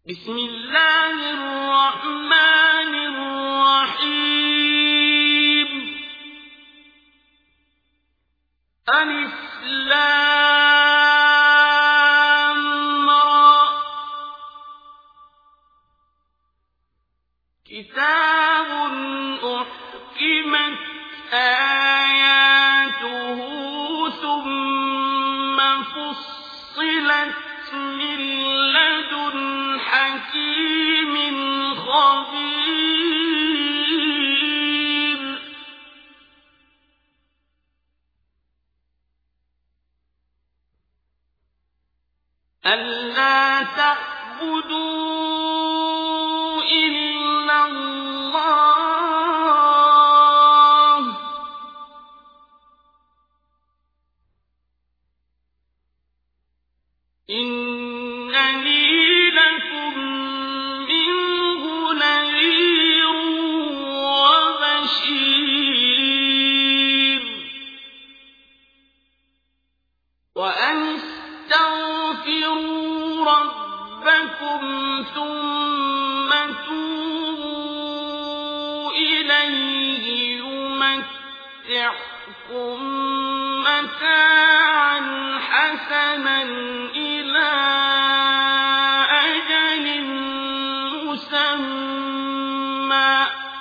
بسم الله الرحمن الرحيم. ألف لام را. كتاب أحكمت آياته ثم فصلت من لدن حكيم خبير. ألا تعبدوا إلا الله إنني لكم منه نذير وبشير. وأن استغفروا ربكم ثم توبوا إليه يمتعكم متاعا حسنا إلى أجل مسمى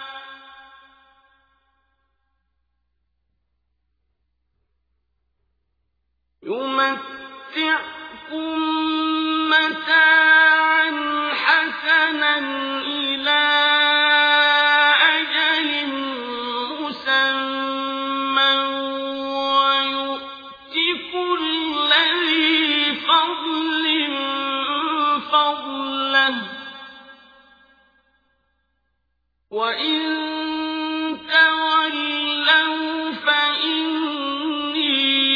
ويؤت كل ذي فضل فضله. وإن تولوا فإني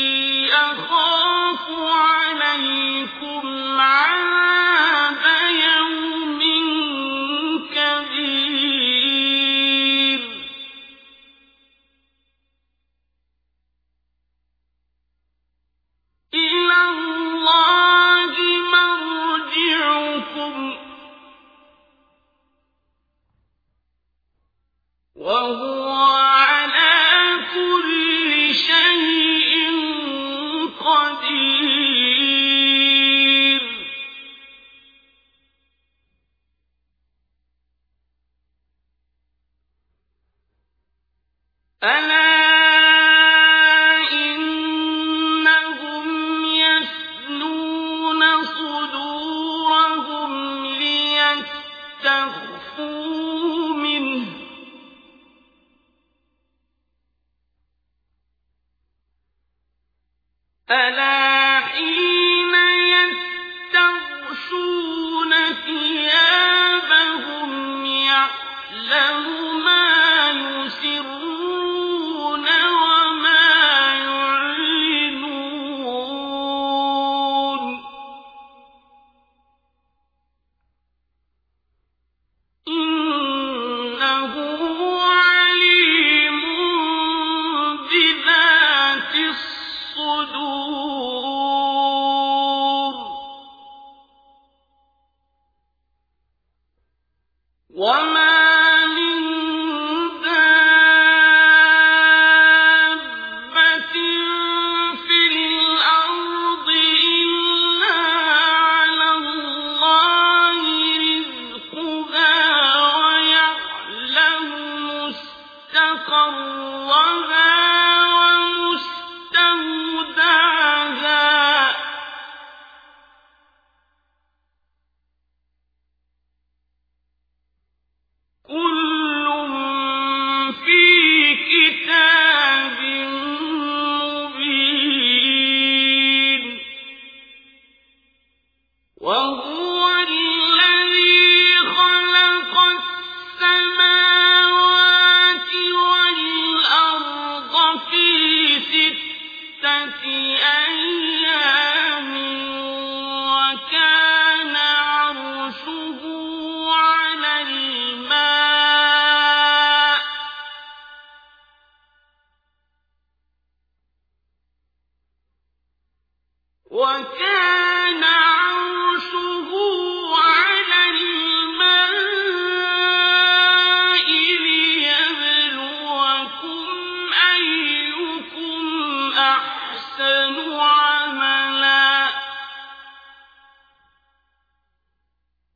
أخاف عليكم عذاب يوم كبير. إلى الله مرجعكم وهو على كل شيء قدير. ألا إنهم يثنون صدورهم ليستخفوا منه ألا حين يستغشون ثيابهم يعلم ما يسرون وما يعلنون إنه عليم بذات الصدور. وما من دابة في الأرض إلا على الله رزقها ويعلم مستقرها ومستودعها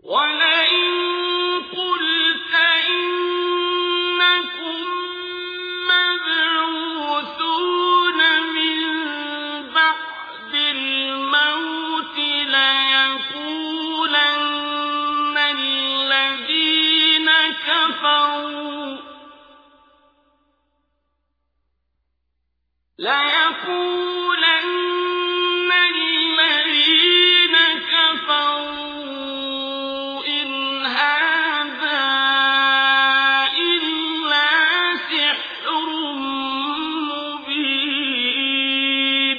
ولئن قلت إنكم مبعوثون من بعد الموت ليقولن الذين كفروا إن هذا إلا سحر مبين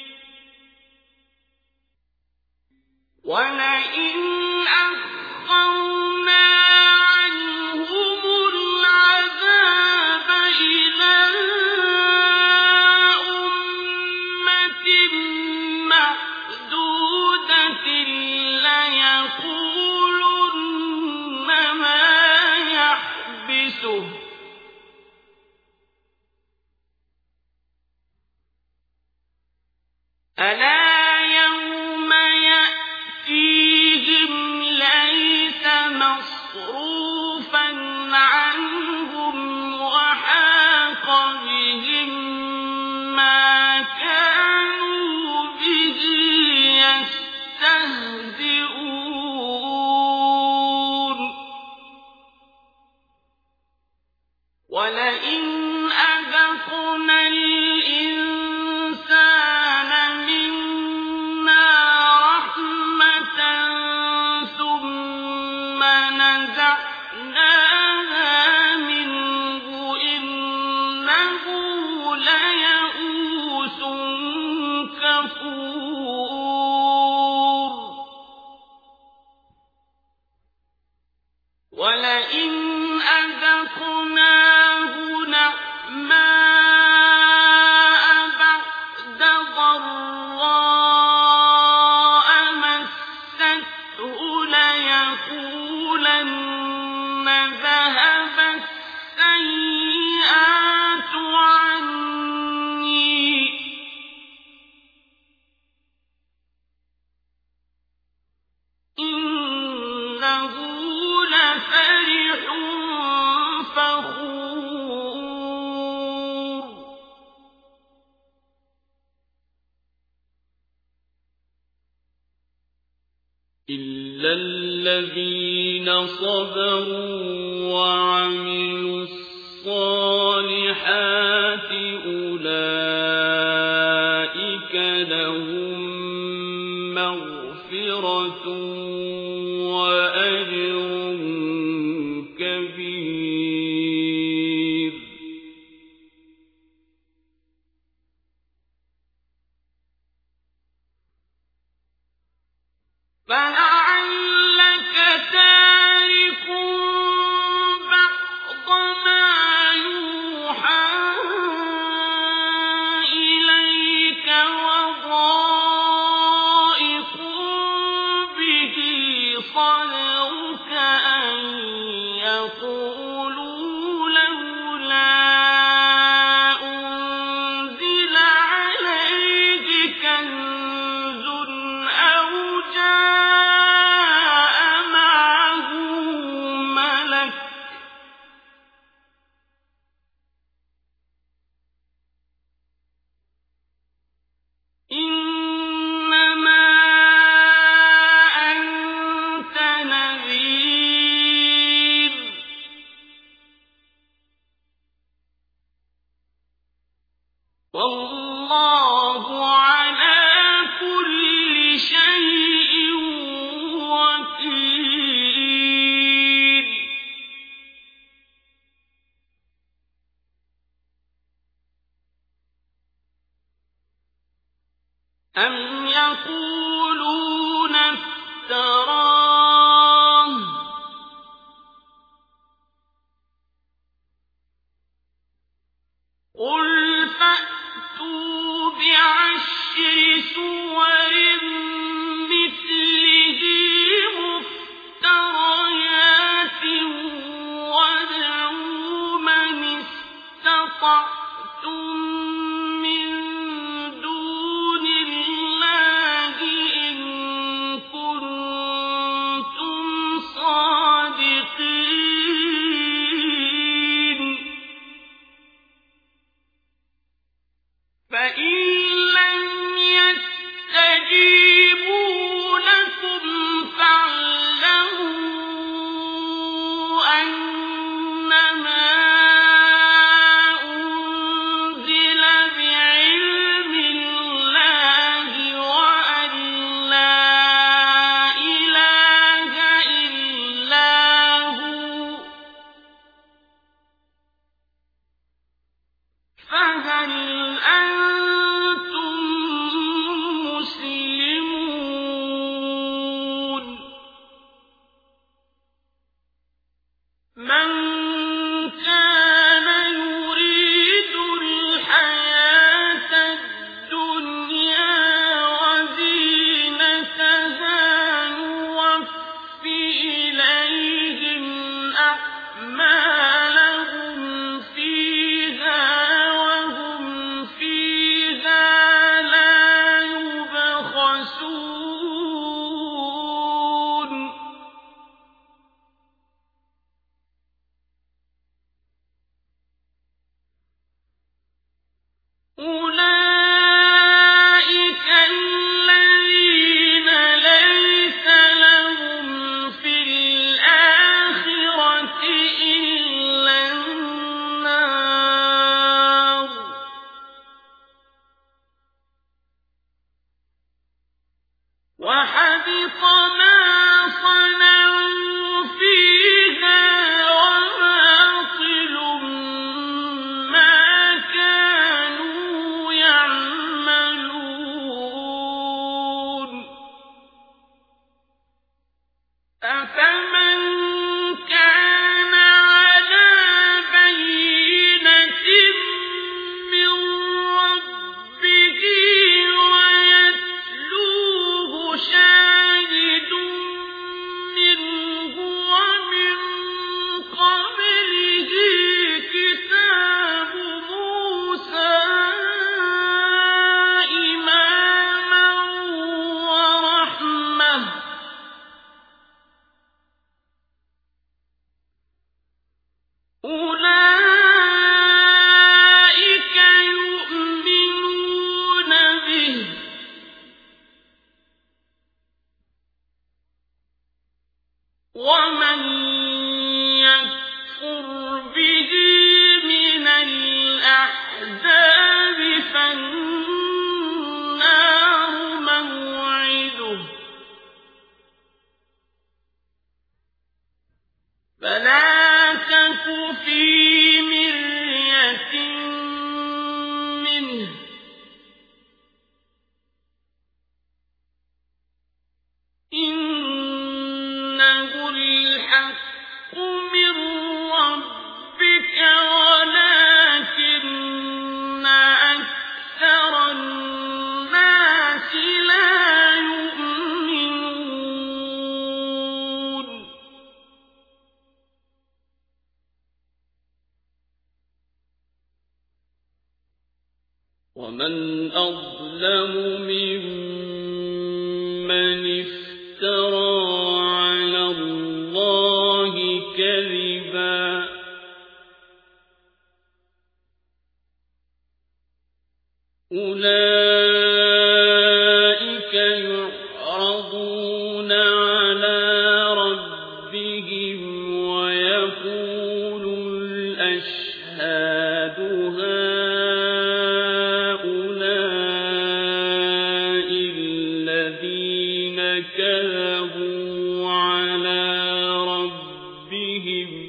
ولئن أخرنا عنهم العذاب إلى أمة معدودة ليقولن ما يحبسه ألا يوم يأتيهم ليس مصروفا عنهم وحاق بهم ما كانوا به يستهزئون ولئن أذقنا الإنسان منا رحمة ثم نزعناها منه إنه ليئوس كفور ولئن أذقناه نعماء بعد ضراء مسته ليقولن ذهب السيئات عني إنه لفرح فخور إلا الذين صبروا وعملوا الصالحات أولئك لهم مغفرة وأجر كبير فلعلك تارك بعض ما يوحى إليك وضائق به صدرك أن يقولوا لولا أنزل عليه كنز أو جاء معه ملك إنما أنت نذير أفمن كان على بينة من ربه ويتلوه شاهد منه ومن قبله كتاب موسى إماما ورحمة أولئك يؤمنون به ومن يكفر به من الأحزاب فالنار موعده فلا تك في مرية منه إنه الحق من ربك ولكن أكثر الناس لا يؤمنون ومن أظلم ممن افترى على الله كذبا أولئك يعرضون على ربهم ويقول الأشهاد هؤلاء الذين كذبوا على ربهم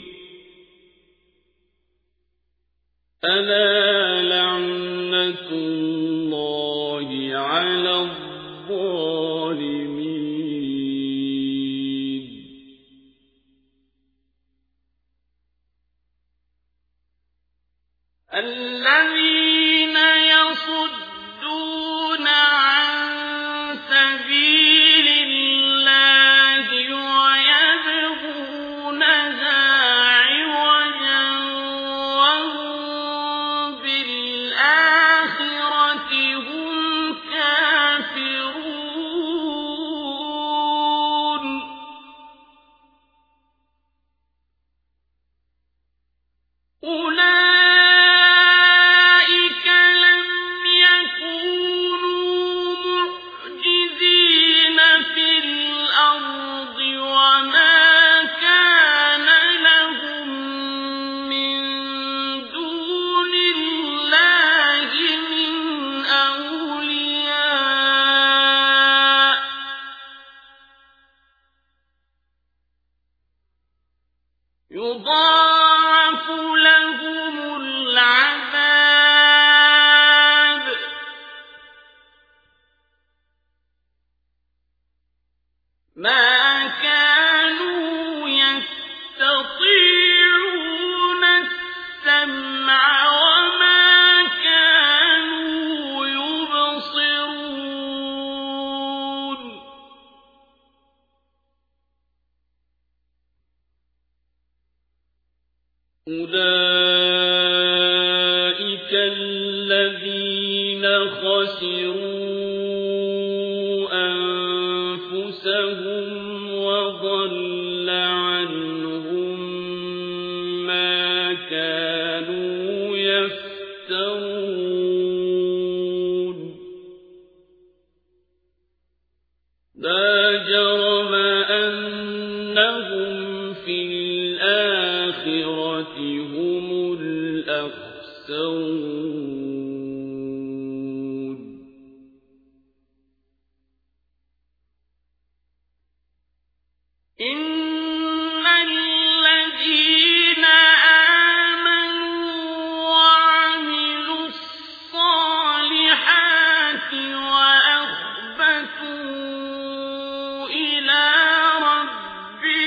ألا لعنة الله على الظالمين الذين يصدون عن سبيل الله ويبغونها عوجا وهم بالآخرة هم كافرون أولئك لم يكونوا معجزين في الأرض وما كان لهم من دون الله من أولياء يضاعف لهم العذاب ما كانوا يستطيعون السمع وما كانوا يبصرون أولئك الذين خسروا أنفسهم وضل عنهم ما كانوا يفترون لا جرم أنهم في الآخرة هم الأخسرون إن الذين آمنوا وعملوا الصالحات وأخبتوا إلى ربهم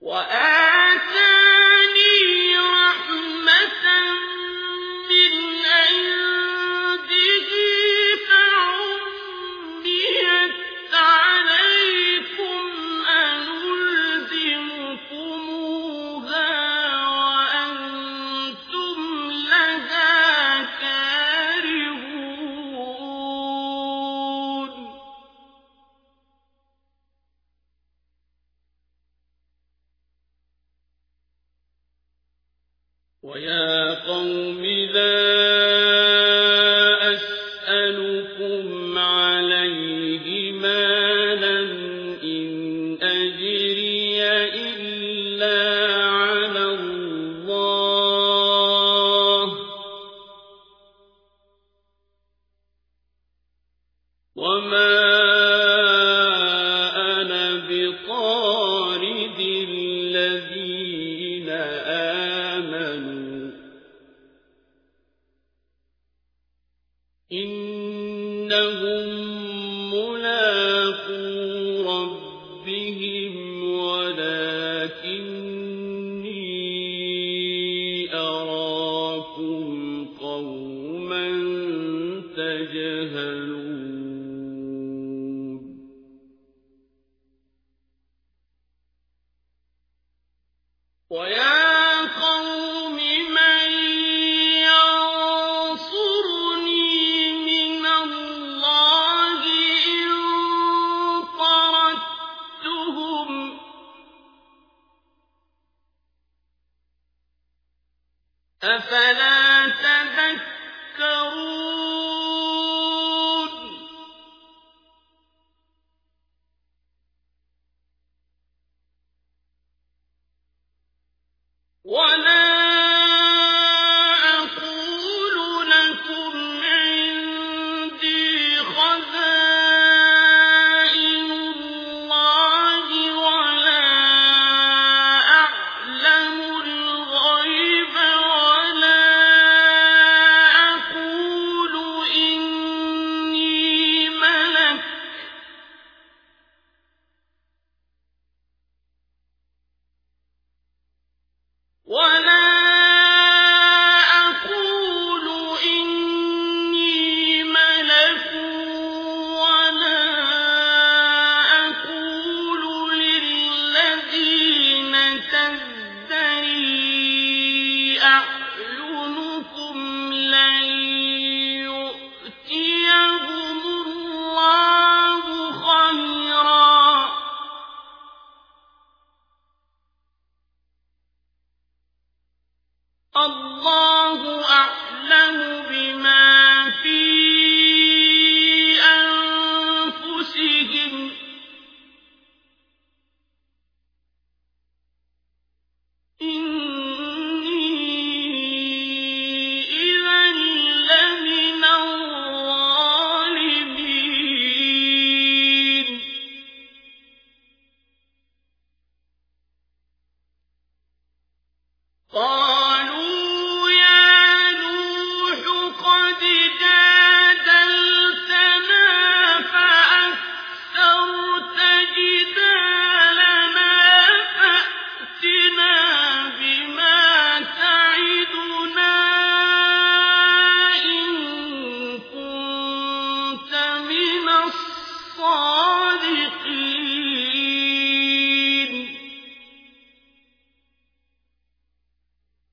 وآتاني رحمة من عنده فعميت عليكم أنلزمكموها وأنتم لها كارهون ويا قوم لا أسألكم عليه مالا إن أجري إلا على الله وما أنا بطارد الذين آمنوا إنهم ملاقو ربهم ولكني أراكم قوما تجهلون ويا قوم من ينصرني من الله إن طردتهم أفلا تذكرون ولا أقول لكم عندي خزائن الله ولا أعلم الغيب ولا أقول إني ملك ولا أقول إني ملك ولا أقول للذين تزدري أعينكم لن يؤتيهم الله خيرا الله أعلم بما في أنفسهم إني إذا لمن الظالمين قالوا يا نوح قد جادلتنا فأكثرت جدالنا فأتنا بما تعدنا إن كنت من الصادقين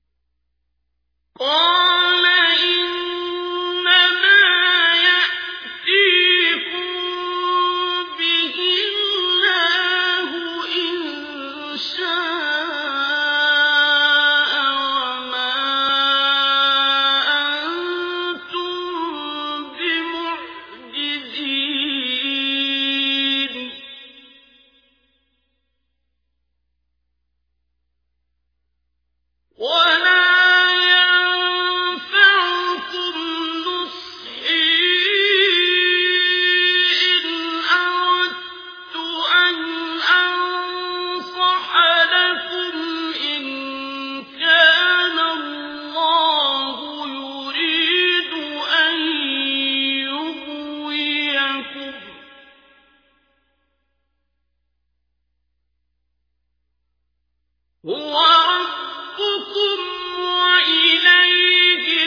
هُوَ رَبُّكُمْ وَإِلَيْهِ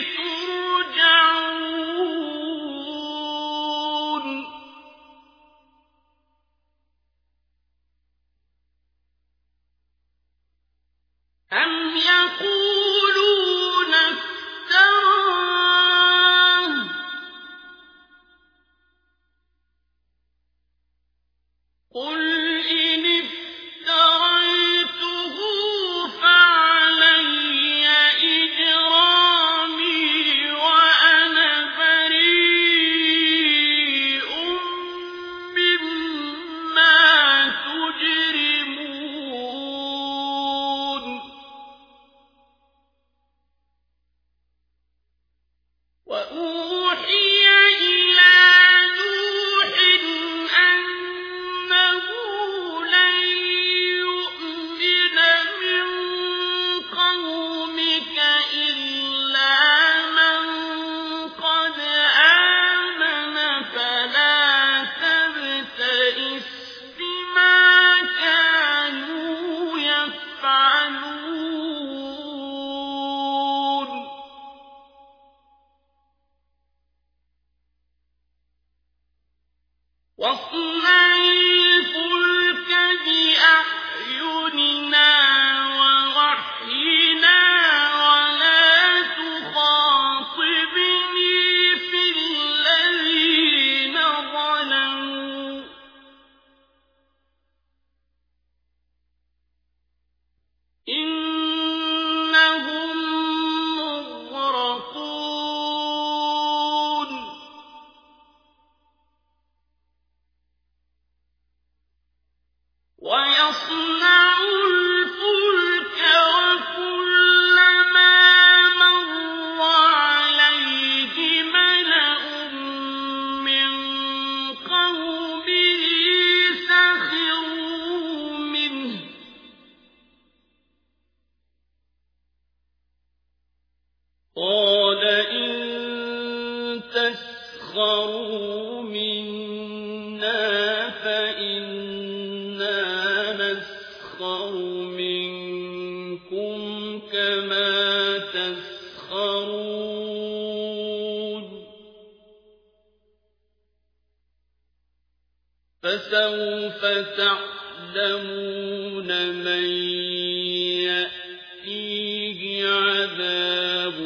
تُرْجَعُونَ أَمْ يَقُولُونَ افْتَرَاهُ ۖ قُلْ إِنِ افْتَرَيْتُهُ فَعَلَيَّ إِجْرَامِي وَأَنَا بَرِيءٌ مِّمَّا تُجْرِمُونَ وَأُوحِيَ إِلَىٰ نُوحٍ أَنَّهُ لَن يُؤْمِنَ مِن قَوْمِكَ إِلَّا مَن قَدْ آمَنَ فَلَا تَبْتَئِسْ بِمَا كَانُوا يَفْعَلُونَ وَاصْنَعِ الْفُلْكَ بِأَعْيُنِنَا وَوَحْيِنَا وَلَا تُخَاطِبْنِي فِي الَّذِينَ ظَلَمُوا إِنَّهُم مُّغْرَقُونَ وَيَصْنَعُ الْفُلْكَ وَكُلَّمَا مَرَّ عَلَيْهِ مَلَأٌ مِّن قَوْمِهِ سَخِرُوا مِنْهُ ۚ قَالَ إِن تَسْخَرُوا مِنَّا فَإِنَّا نَسْخَرُ مِنكُمْ كَمَا تَسْخَرُونَ فَسَوْفَ تَعْلَمُونَ مَن يَأْتِيهِ عَذَابٌ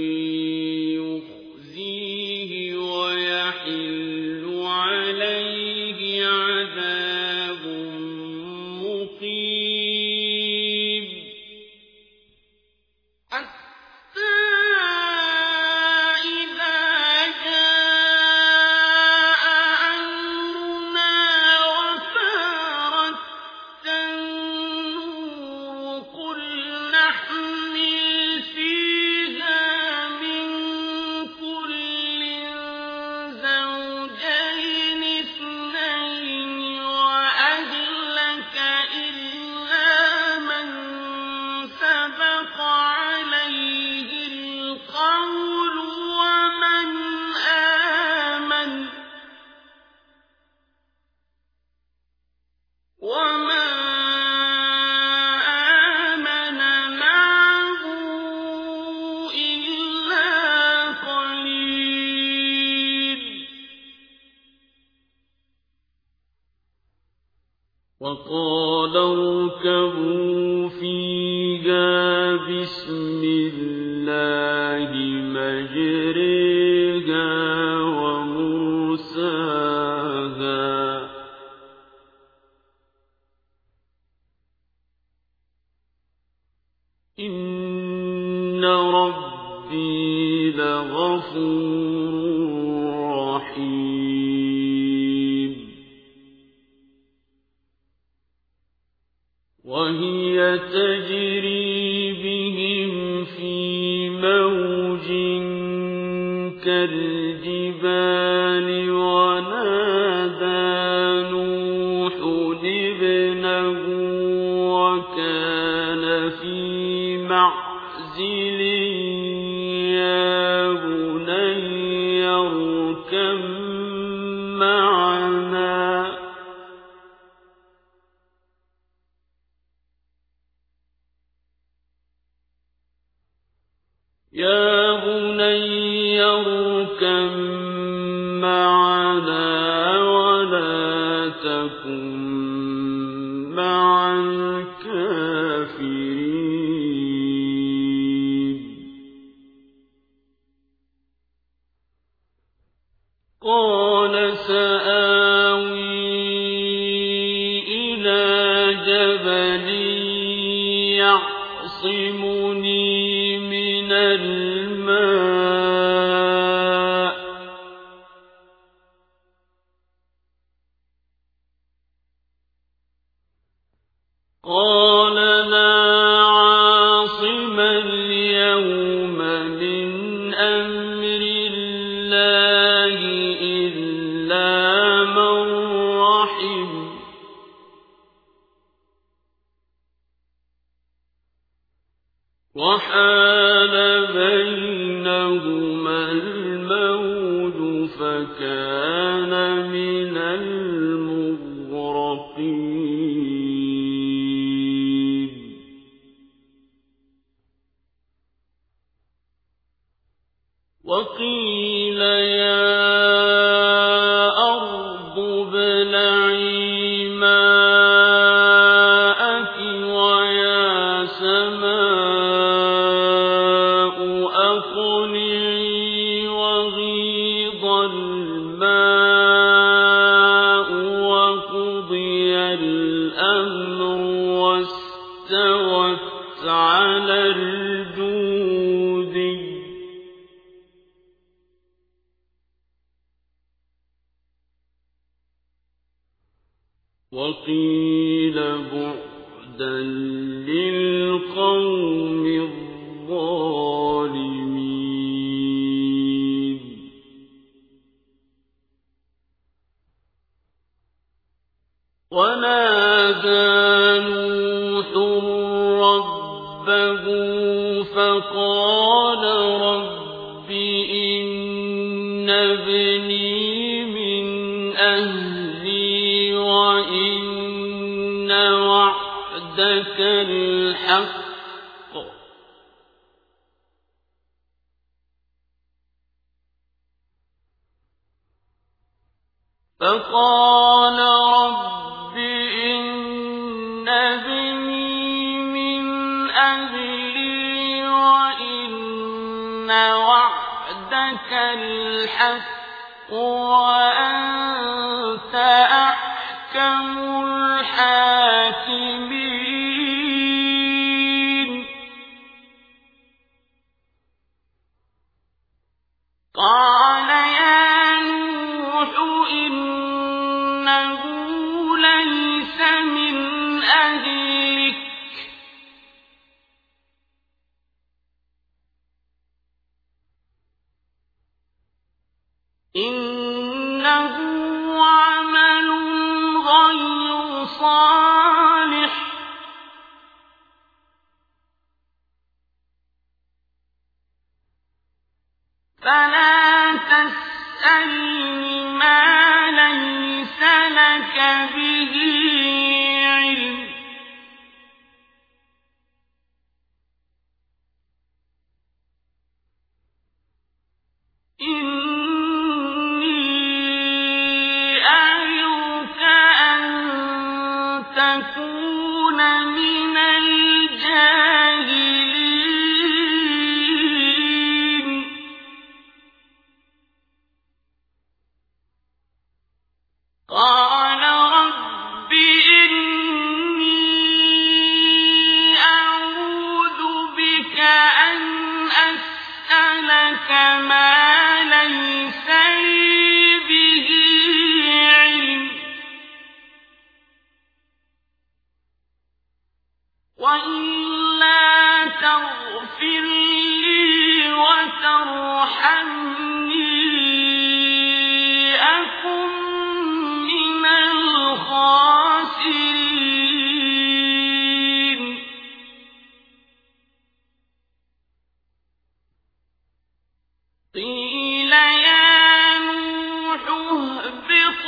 يُخْزِيهِ وَيَحِلُّ عَلَيْهِ عَذَابٌ مُّقِيمٌ حَتَّىٰ إِذَا جَاءَ أَمْرُنَا وَفَارَتِ النُّورُ قُلْ نَحْمِلُ فِيهَا مِن كُلٍّ زَوْجَيْنِ اثْنَيْنِ وَأَهْلَكَ إِلَّا مَن سَبَقَ عَلَيْهِ الْقَوْلُ وَمَنْ آمَنَ وَمَا آمَنَ مَعَهُ إِلَّا قَلِيلٌ وَقَالَ ارْكَبُوا فِيهَا بِسْمِ اللَّهِ مَجْرَاهَا وَمُرْسَاهَا ۚ إِنَّ رَبِّي لَغَفُورٌ رَّحِيمٌ وَهِيَ تَجْرِي بِهِمْ فِي مَوْجٍ كَالْجِبَالِ وَنَادَىٰ نُوحٌ ابْنَهُ وَكَانَ فِي مَعْزِلٍ يَا بُنَيَّ ارْكَب مَّعَنَا ۖ يا بني اركب معنا ولا تكن مع الكافرين. قال سآوي إلى جبل يعصمني من الماء قال لا عاصم اليوم من أمر الله إلا من رحم وحال بينهما الموج فكان من المغرقين. وقيل يا أرض ابلعي ماءك ويا سماء أقلعي وغيض الماء وقضي الأمر واستوت على الجودي وقيل بعدا للقوم الظالمين. ونادى نوح ربه فقال رب إن ابني من أهلي وإن وعدك الحق فقال رب إن ابني من أهلي وإن وعدك الحق وأنت أحكم الحاكمين. قال يا نوح إنه ليس من أهلك إنه عمل غير صالح فلا تسألني ما ليس لك به علم إني أعظك أن تكون من الجاهلين. قال رب إني أعوذ بك أن أسألك ما ليس لي به علم وإلا تغفر لي وترحمني أكن من الخاسرين. قيل يا نوح اهبط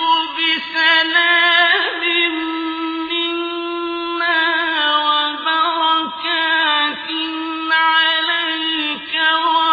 بسلام منا وبركات عليك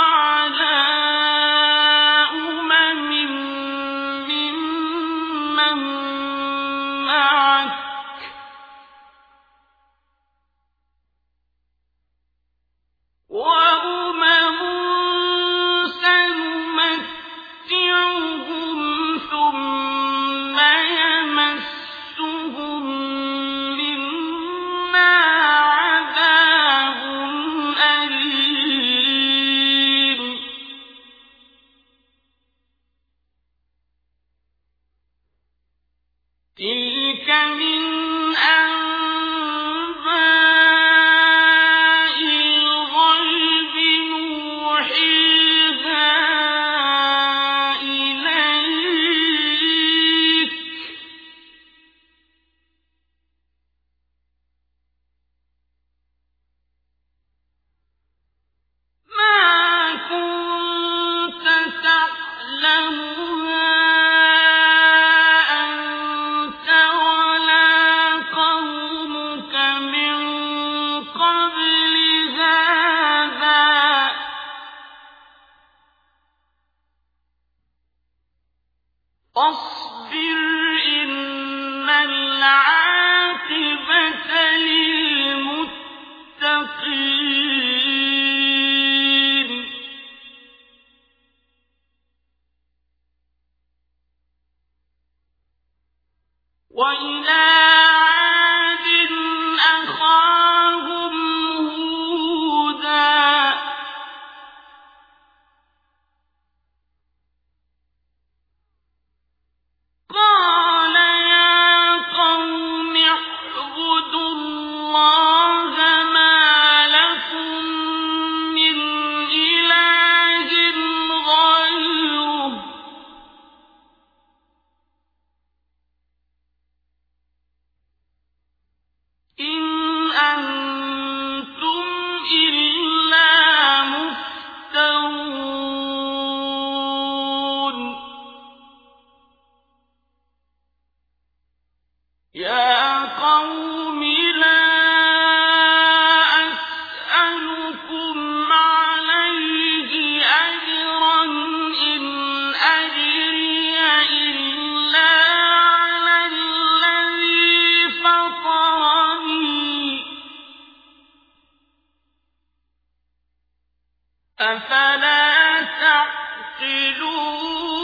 أفلا تعقلون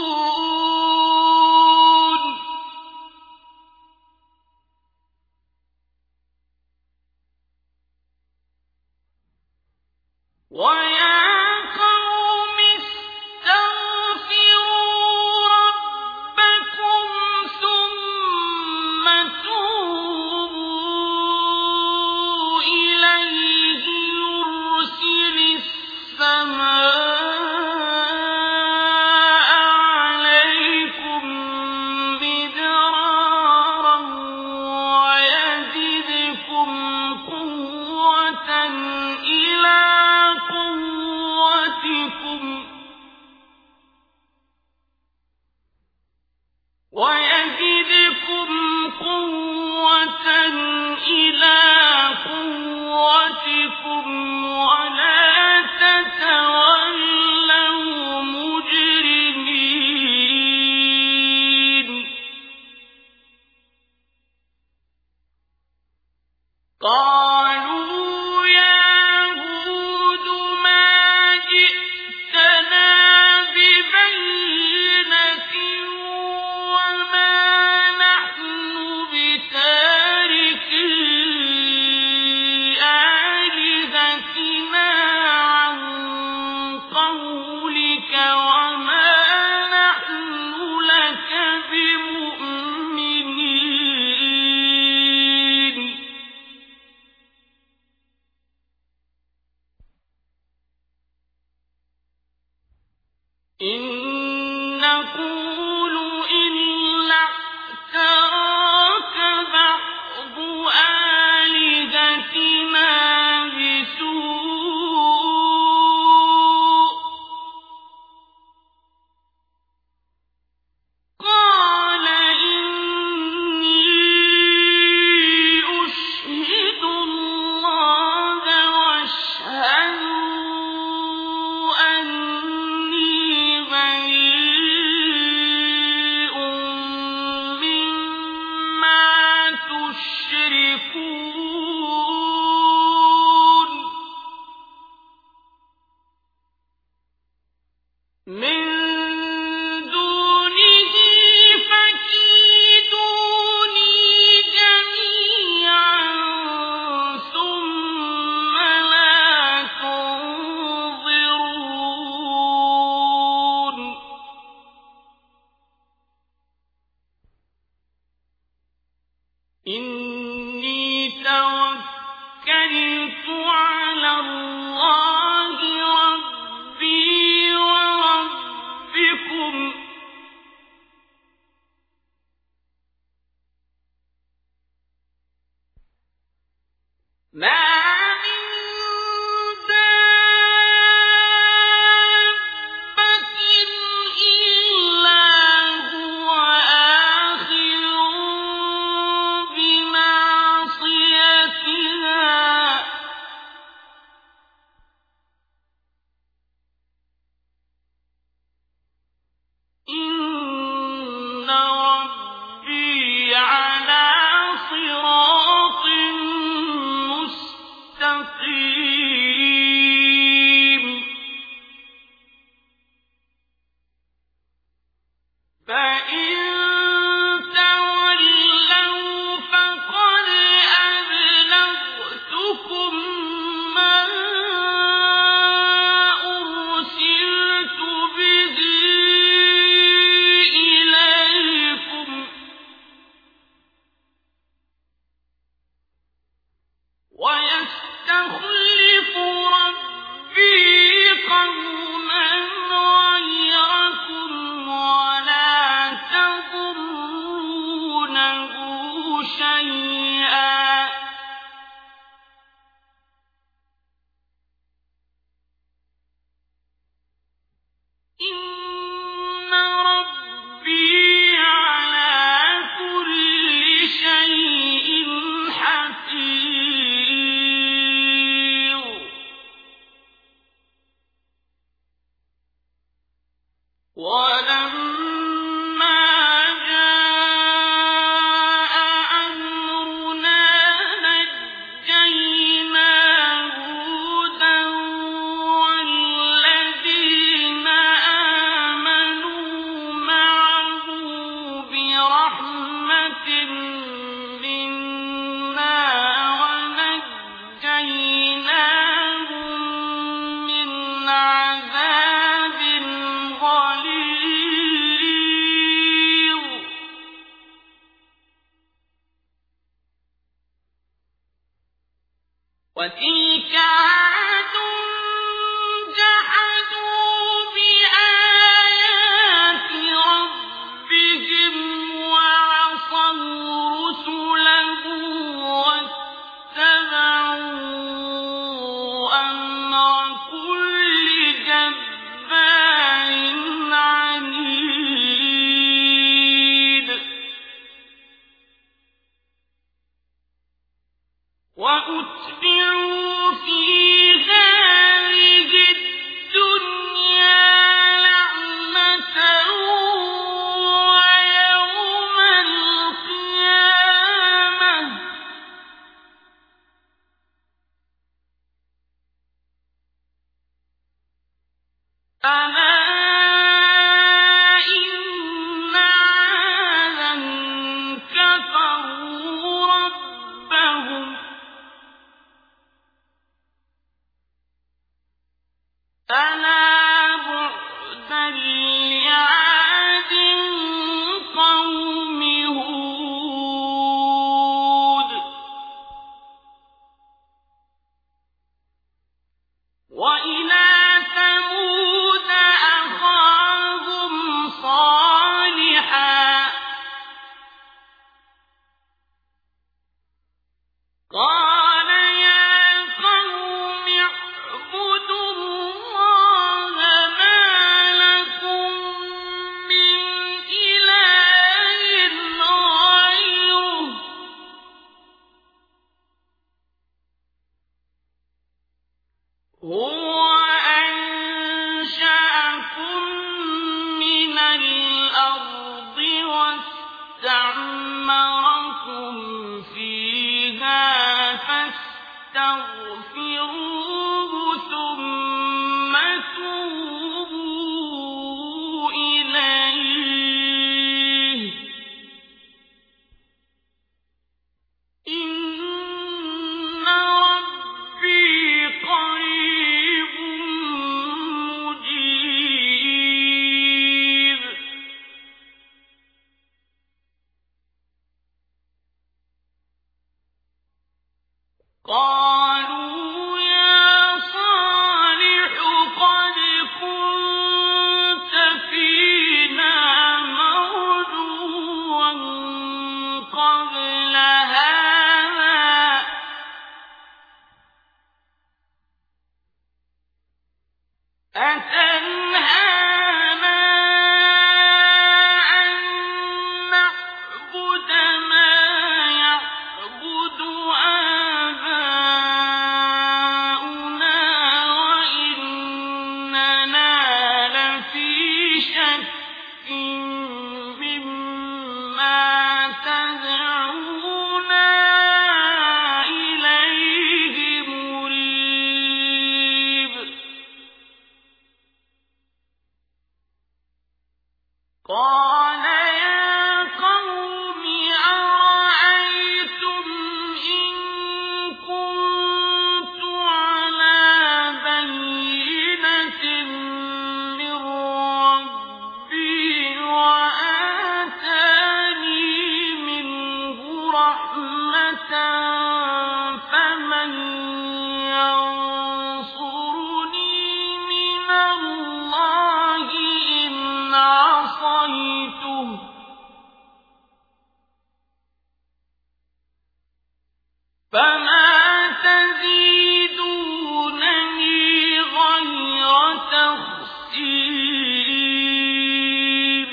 ويا قوم استغفروا ربكم ثم توبوا إليه يرسل السماء عليكم مدرارا ويزدكم قوة إلى قوتكم ولا تتولوا مجرمين قالوا يا هود ما جئتنا ببينة وما نحن بتاركي آلهتنا عن قولك وما نحن لك بمؤمنين إن نقول إلا اعتراك بعض آلهتنا بسوء قال إني أشهد الله واشهدوا أني بريء مما تشركون من دونه فكيدوني جميعا ثم لا تنظرون إني توكلت على الله ربي وربكم ما من دابة إلا هو آخذ بناصيتها إن ربي على صراط مستقيم وتلك عاد جحدوا بآيات ربهم وعصوا رسله واتبعوا أمر كل جبار عنيد وأتبعوا في هذه الدنيا لعنة ويوم القيامة ألا إن عادا كفروا ربهم ألا بعدا لعاد قوم هود وإلى ثمود أخاهم صالحا قال يا قوم اعبدوا الله ما لكم من إله غيره هو أنشأكم من الأرض واستعمركم فيها فاستغفروه ثم توبوا إليه إن ربي قريب مجيب قالوا يا صالح قد كنت فينا مرجوا قبل هذا أتنهانا أن نعبد ما يعبد آباؤنا وإننا لفي شك مما تدعونا إليه مريب قال يا قوم أرأيتم إن كنت على بينة من ربي وآتاني منه رحمة فمن ينصرني من الله إن عصيته فما تزيدونني غير تخسير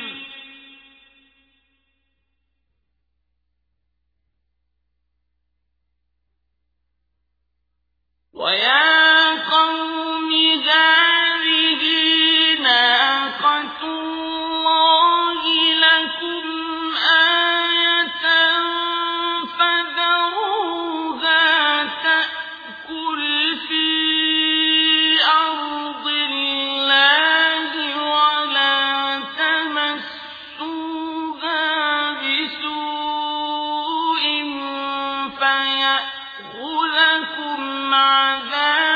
ويا قوم هذه ناقة الله لكم آية فذروها تأكل في أرض الله ولا تمسوها بسوء فيأخذكم عذاب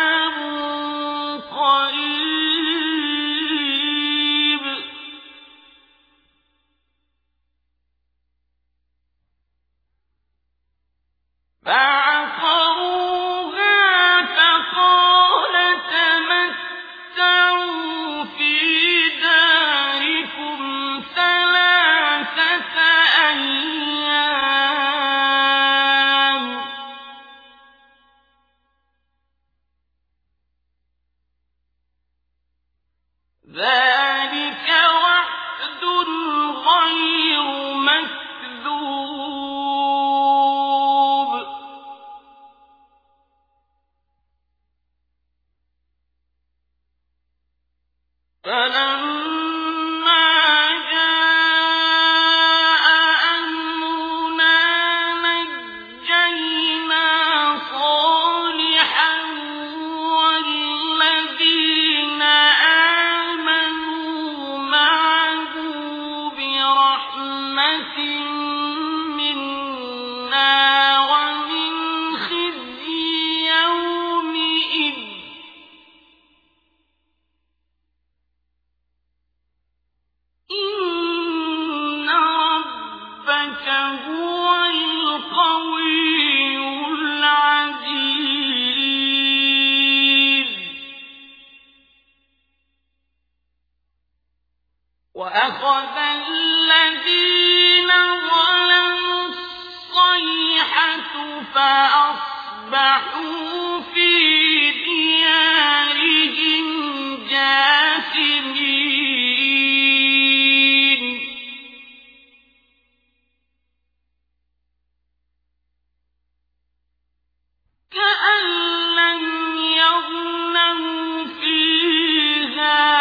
وأخذ الذين ظلموا الصيحة فأصبحوا في ديارهم جاثمين كأن لم يغنوا فيها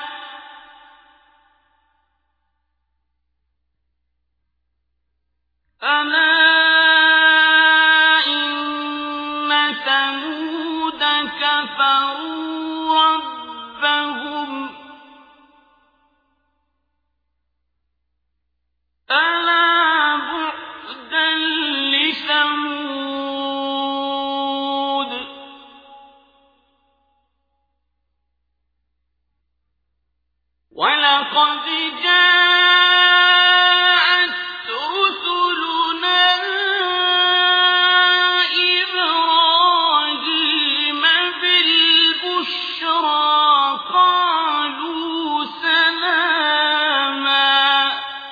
ألا إن ثمود كفروا ربهم ألا بعدا لثمود ولقد جاءت رسلنا إبراهيم بالبشرى قالوا سلاما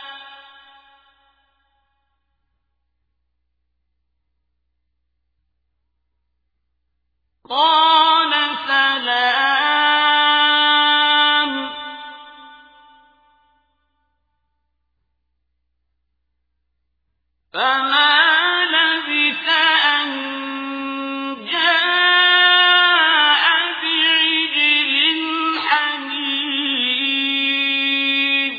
قال سلام فما لبث أن جاء بعجل حنيذ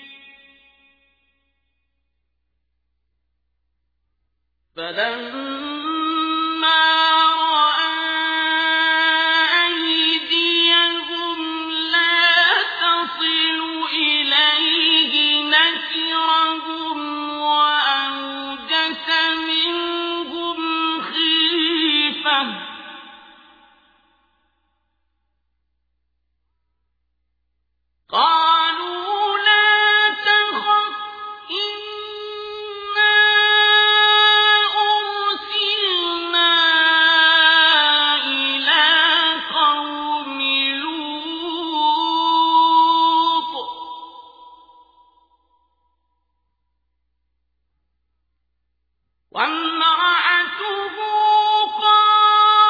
فلما رأى أيديهم لا تصل إليه نكرهم وأوجس منهم خيفة قالوا لا تخف إنا أرسلنا إلى قوم لوط وامرأته قائمة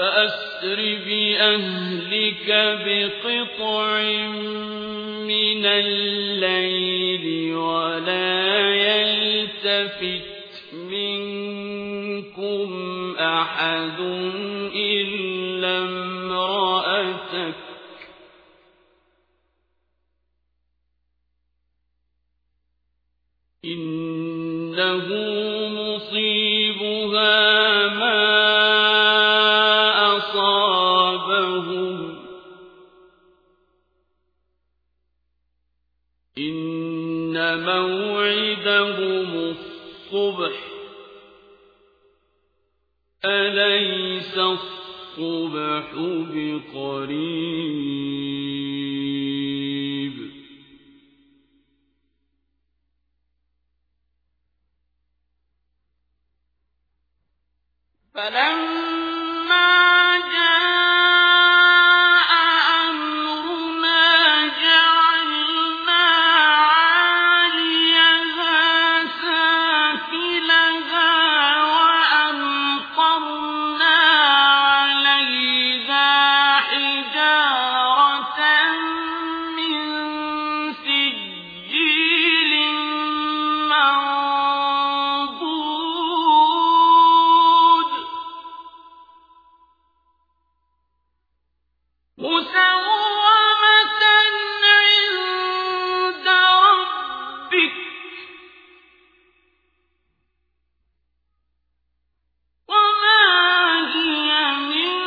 فأسر بأهلك بقطع من الليل ولا يلتفت منكم أحد إلا امرأتك إنه مصيبها ما أصابهم إن موعدهم الصبح أليس الصبح بقريب فلما جاء أمرنا جعلنا عاليها سافلها وأمطرنا عليها حجارة من سجيل مسومة عند ربك وما هي من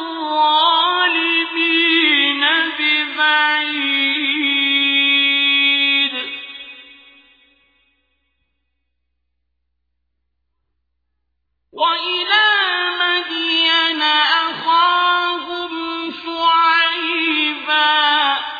الظالمين ببعيد وإلى مدين أخاهم شعيبا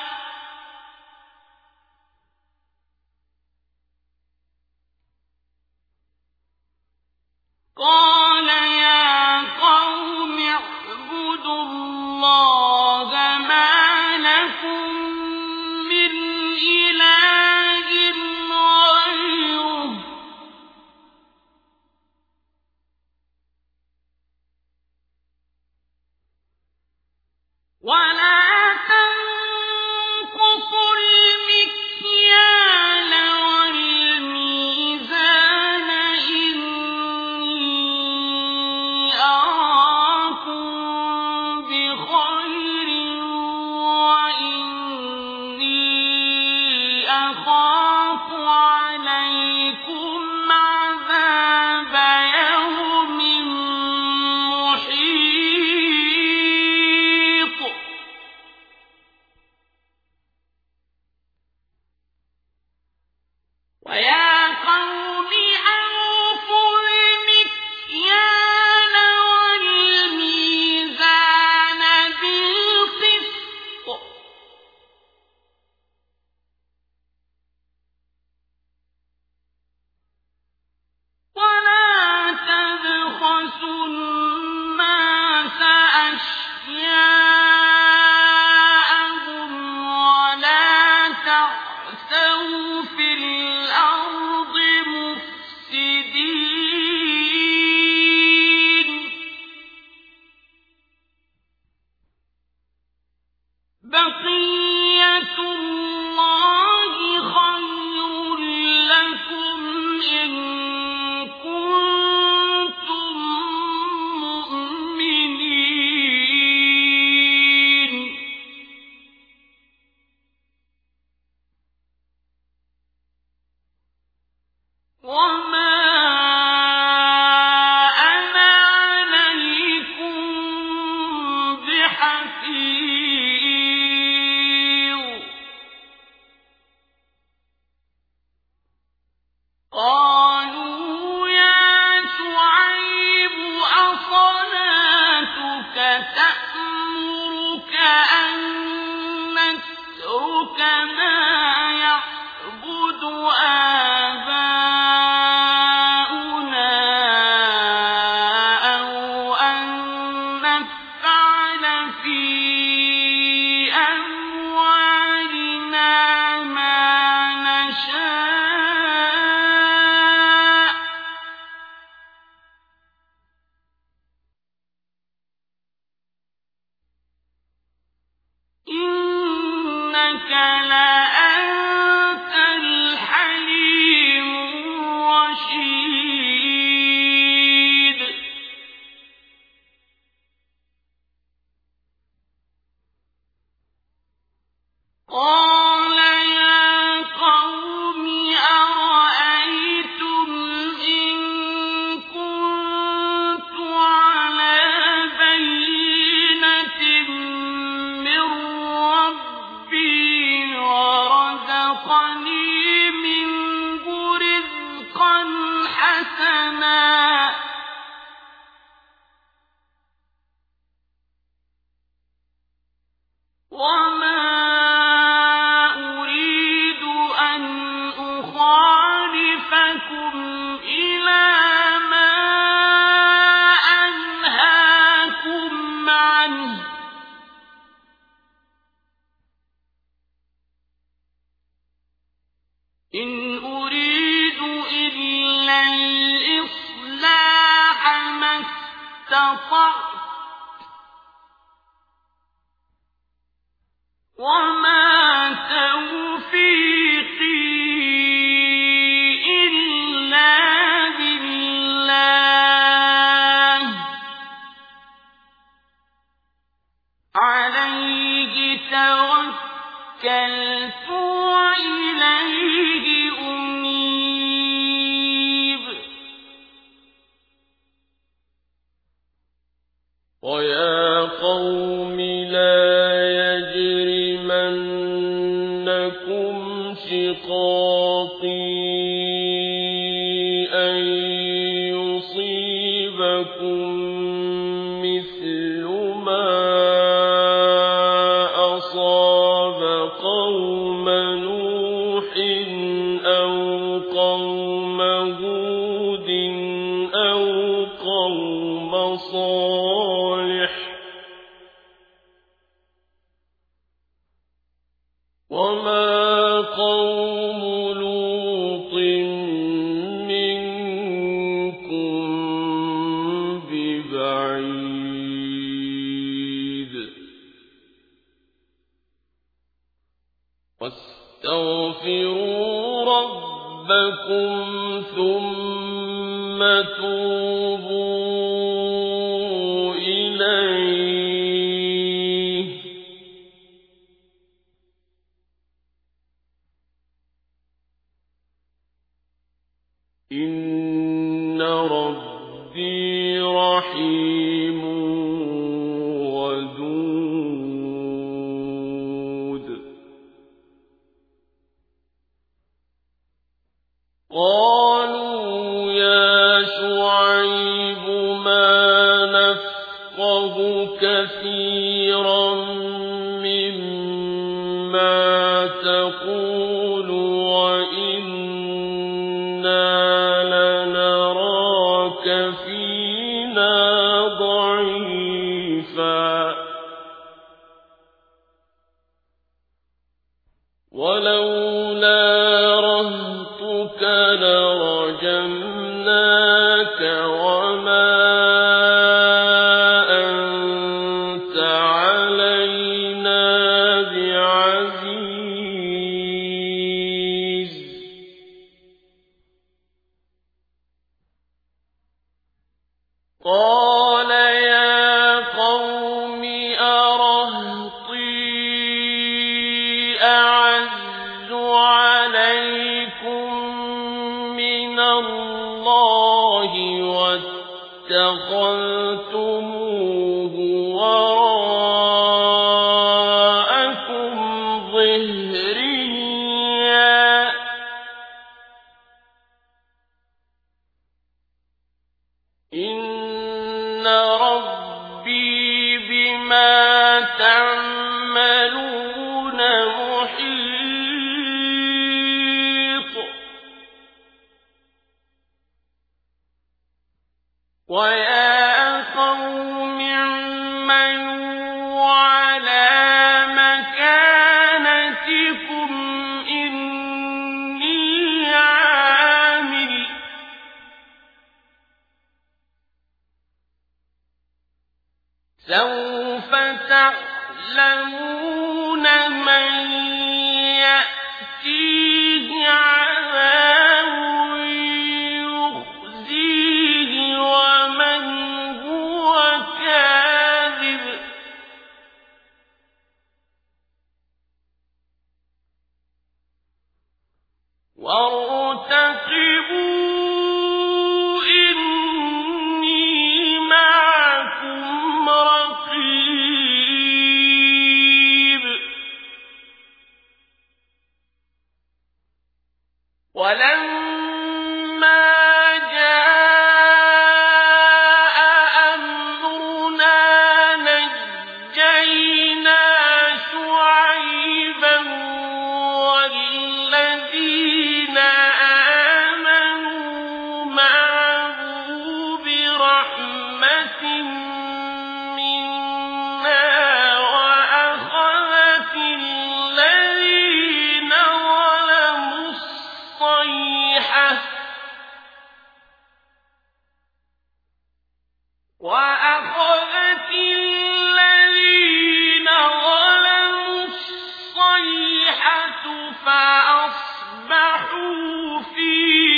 قال يا قوم اعبدوا الله ما لكم من إله غيره ولا تنقصوا المكيال والميزان إني أراكم بخير وإني أخاف عليكم عذاب يوم محيط ويا قوم أوفوا المكيال والميزان بالقسط ولا تبخسوا الناس أشياءهم ولا تعثوا في الأرض مفسدين بقية الله خير لكم إن كنتم مؤمنين اسْتَطَعْتُ وَمَا تَوْفِيقِي إِلَّا بِاللَّهِ ۚ عَلَيْهِ تَوَكَّلْتُ وَإِلَيْهِ أُنِيبُ. وَيَا قَوْمِ لَا يَجْرِمَنَّكُمْ شِقَاقِي أَن يُصِيبَكُم مِّثْلُ مَا أَصَابَ قَوْمَ نُوحٍ أَوْ قَوْمَ هُودٍ أَوْ قَوْمَ صَالِحٍ ۚ وَمَا قَوْمُ لُوطٍ مِّنكُم بِبَعِيدٍ. وَاسْتَغْفِرُوا رَبَّكُمْ ثُمَّ تُوبُوا إِلَيْهِ إِنَّ رَبِّي رَحِيمٌ وَدُودٌ. قَالُوا يَا شُعَيْبُ مَا نَفْقَهُ كَثِيرًا مِّمَّا تَقُولُ وَإِنَّا لَنَرَاكَ فِينَا ضَعِيفًا وَلَوْلَا رَهْطُكَ لَرَجَمْنَاكَ وَمَا أَنتَ عَلَيْنَا بِعَزِيزٍ. قَالَ يَا قَوْمِ أَرَهْطِي أَعَزُّ عَلَيْكُم مِّنَ اللَّهِ وَاتَّخَذْتُمُوهُ وَرَاءَكُمْ ظِهْرِيًّا ۖ إِنَّ رَبِّي بِمَا تَعْمَلُونَ مُحِيطٌ. وَيَا قَوْمِ اعْمَلُوا عَلَىٰ مَكَانَتِكُمْ إِنِّي عَامِلٌ ۖ سَوْفَ تَعْلَمُونَ مَن يَأْتِيهِ عَذَابٌ يُخْزِيهِ وَمَنْ هُوَ كَاذِبٌ. وَارْتَقِبُوا إِنِّي مَعَكُمْ رَقِيبٌ. وَلَمَّا جَاءَ أَمْرُنَا نَجَّيْنَا شُعَيْبًا وَالَّذِينَ آمَنُوا مَعَهُ بِرَحْمَةٍ مِّنَّا وَأَخَذَتِ الَّذِينَ ظَلَمُوا الصَّيْحَةُ وأخذت الذين ظلموا الصيحة فأصبحوا في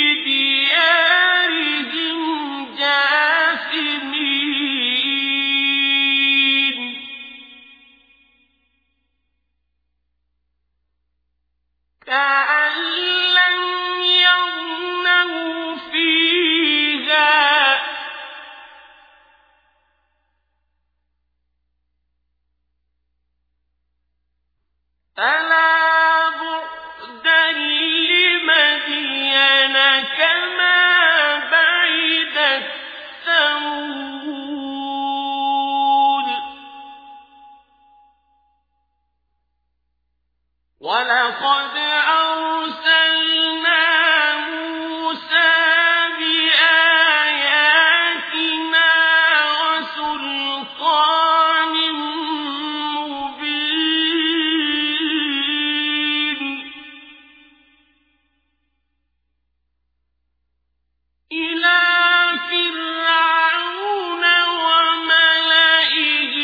ديارهم جاثمين كأن لم يغنوا فيها ألا بعدا لمدين كما بعدت ثمود ولقد أرسلنا موسى بآياتنا وسلطان مبين إلى فرعون وملئه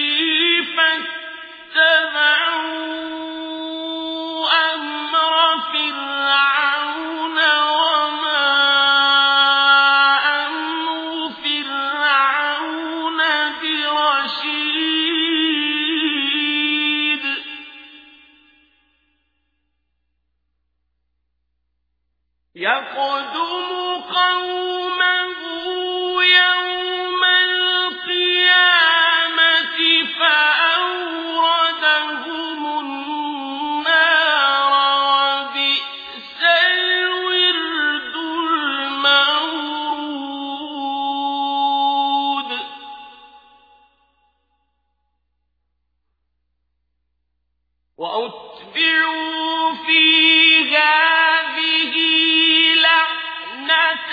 فاتبعوا أمر فرعون وما أمر فرعون برشيد يقدم قومه يوم القيامة فأوردهم النار وبئس الورد المورود وأتبعوا في هذه لعنة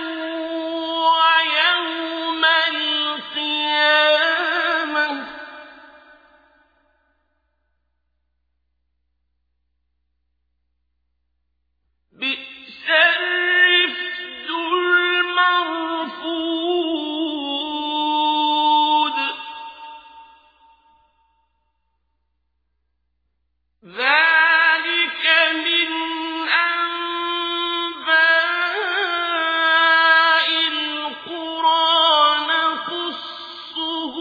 ويوم القيامة بئس الرفد المرفود ذلك من أنباء القرى نقصه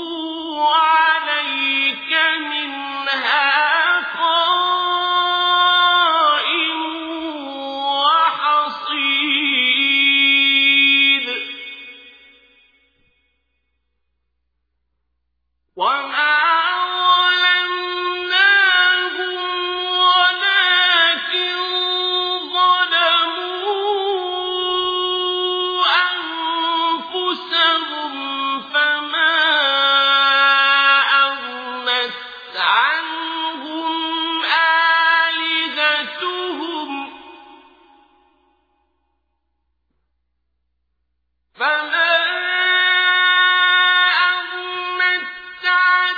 عليك منها قائم وحصيد وما ظلمناهم ولكن ظلموا أنفسهم فما أغنت عنهم آلهتهم فما أغنت عنهم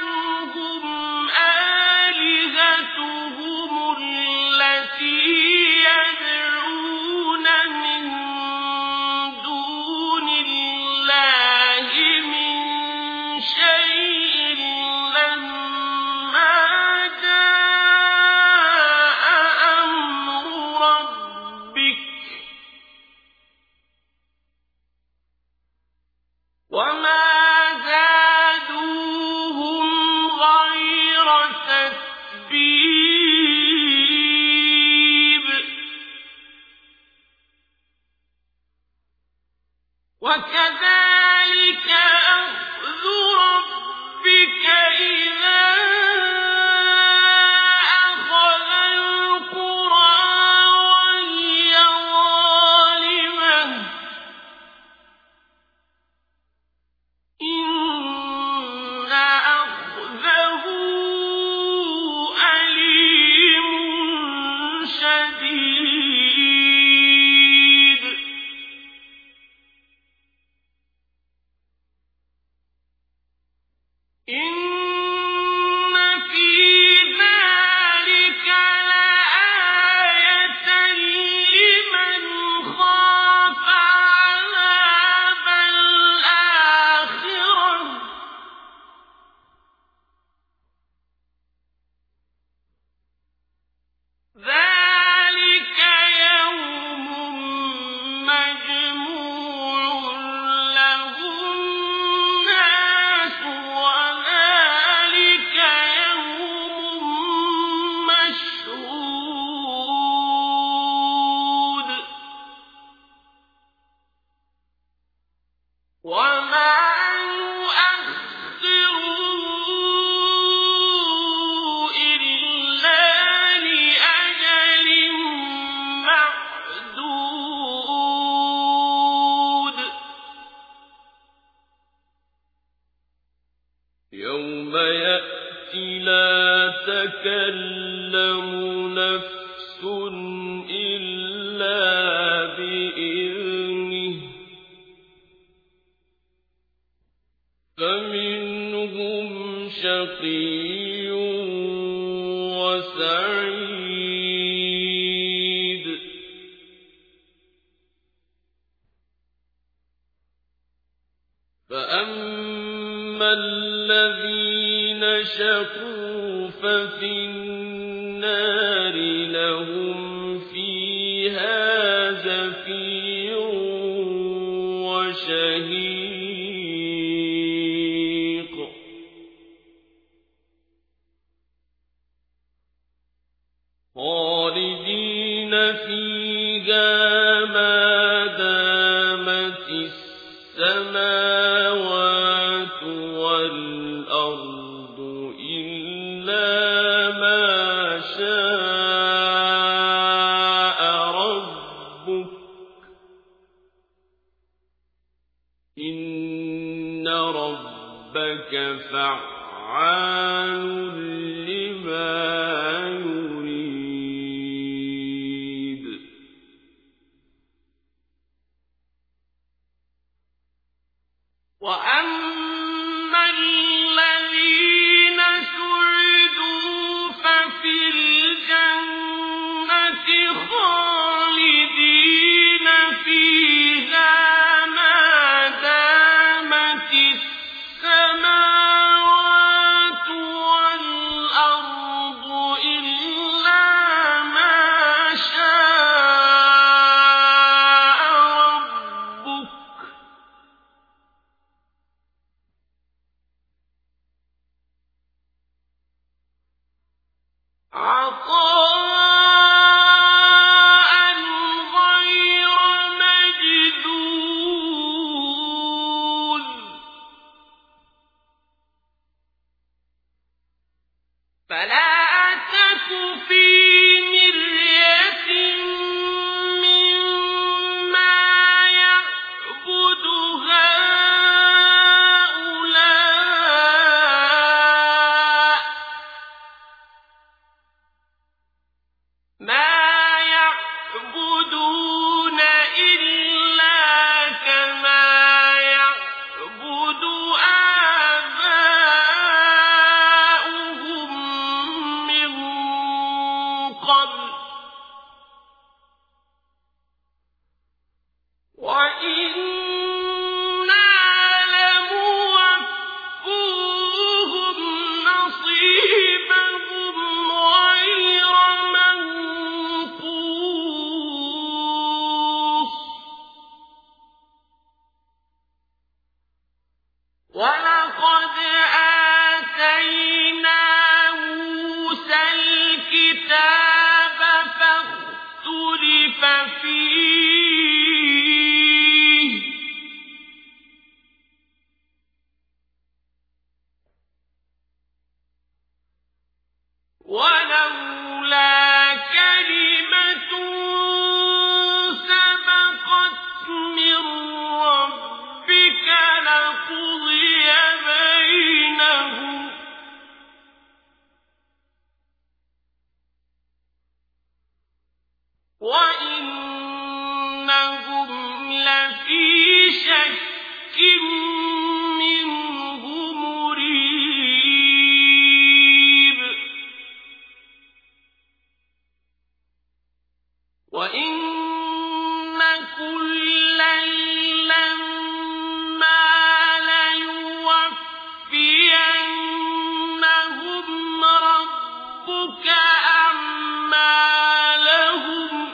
يوم يأتي لا تكلم نفس إلا بإذنه فمنهم شقي وسعيد فأما الذين شقوا ففي النار لهم فيها زفير وشهيق خالدين فيها ما دامت السماوات والأرض إلا ما شاء ربك إن ربك فعال لما يريد وأما الذين سعدوا ففي الجنة خالدين فيها ما دامت السماوات والأرض إلا ما شاء ربك عطاء غير مجذوذ فلا تك في مرية مما يعبد هؤلاء ما يعبدون إلا كما يعبد آباؤهم من قبل وإنا لموفوهم نصيبهم غير منقوص ولقد آتينا موسى الكتاب فاختلف فيه ولولا كلمة سبقت من ربك لقضي بينهم وإنهم لفي شك منه مريب وإن كلا لما ليوفينهم ربك أعمالهم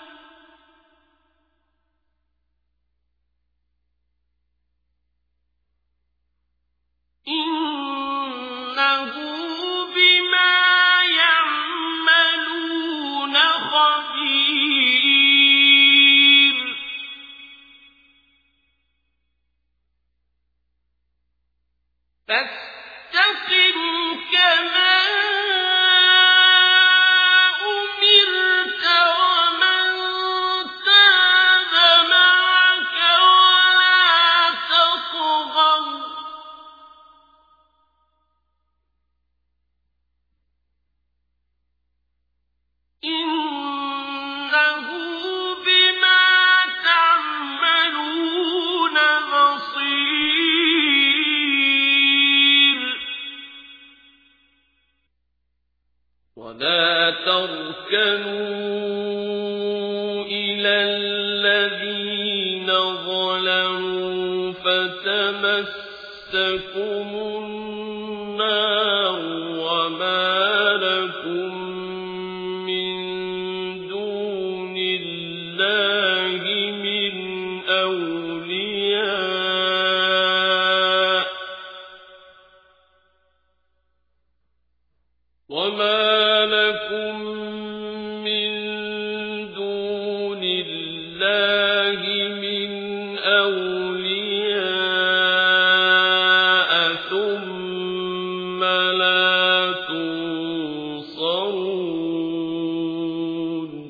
إنه بما يعملون خبير فاستقم كما أمرت ومن تاب معك ولا تطغوا ولا تركنوا إلى الذين ظلموا فتمسكم النار وما لكم من دون الله من أولياء وما لكم من دون الله من أولياء ثم لا تنصرون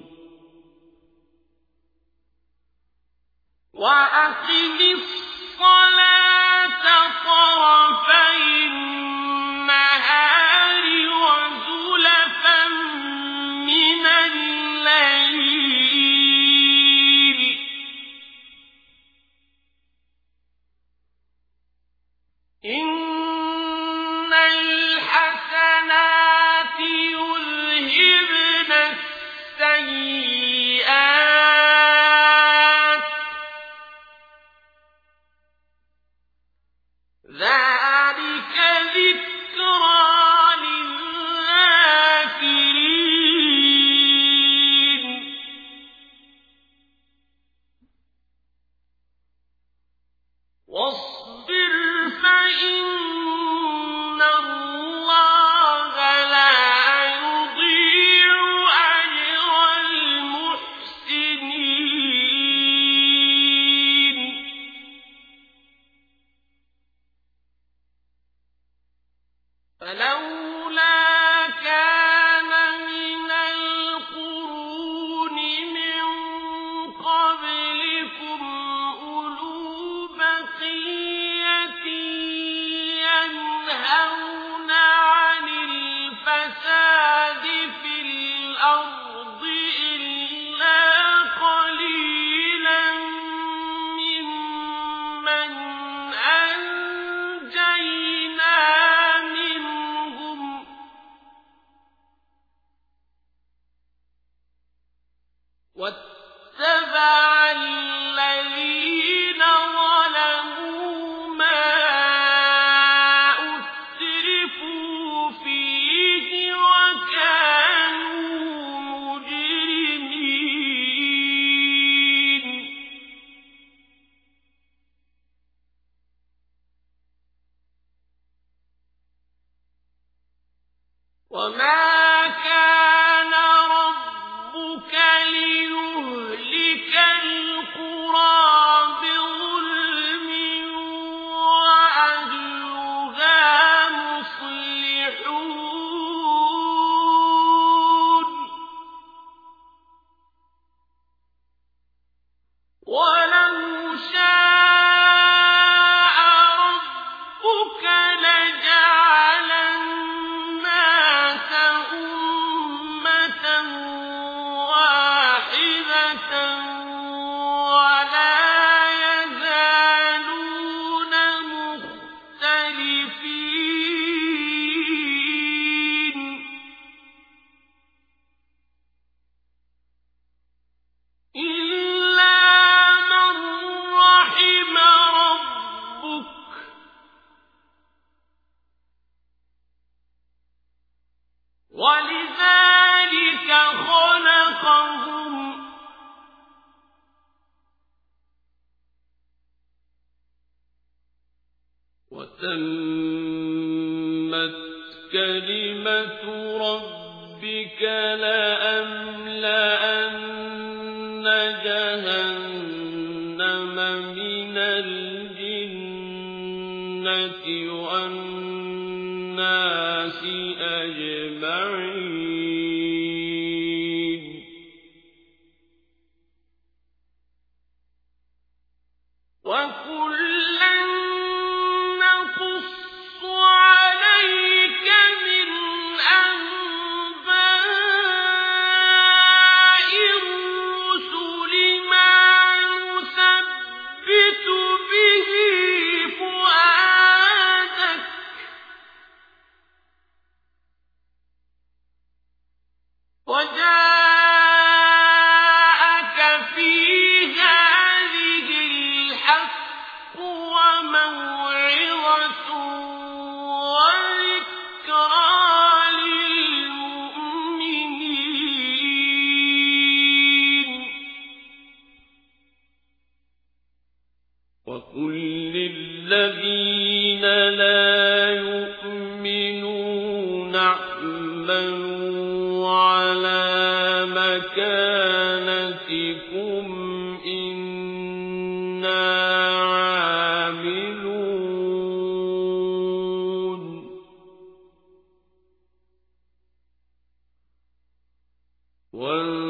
وأقم الصلاة طرفي النهار وزلفا من الليل إن الحسنات يذهبن السيئات ذلك ذكرى للذاكرين واصبر فإن الله لا يضيع أجر المحسنين فلولا كان من القرون من قبلكم أولو بقية ينهون عن الفساد في الأرض إلا قليلا ممن أنجينا منهم واتبع الذين ظلموا ما أترفوا فيه وكانوا مجرمين وما كان ربك ليهلك القرى بظلم وأهلها مصلحون ولو شاء ربك لجعل الناس أمة واحدة ولا يزالون مختلفين إلا من رحم ربك ولذلك خلقهم وتمت كلمة ربك لأملأن جهنم من الجنة والناس أجمعين وكلا نقص عليك من أنباء الرسل ما نثبت به فؤادك لا يؤمنون اعملوا على مكانتكم إنا عاملون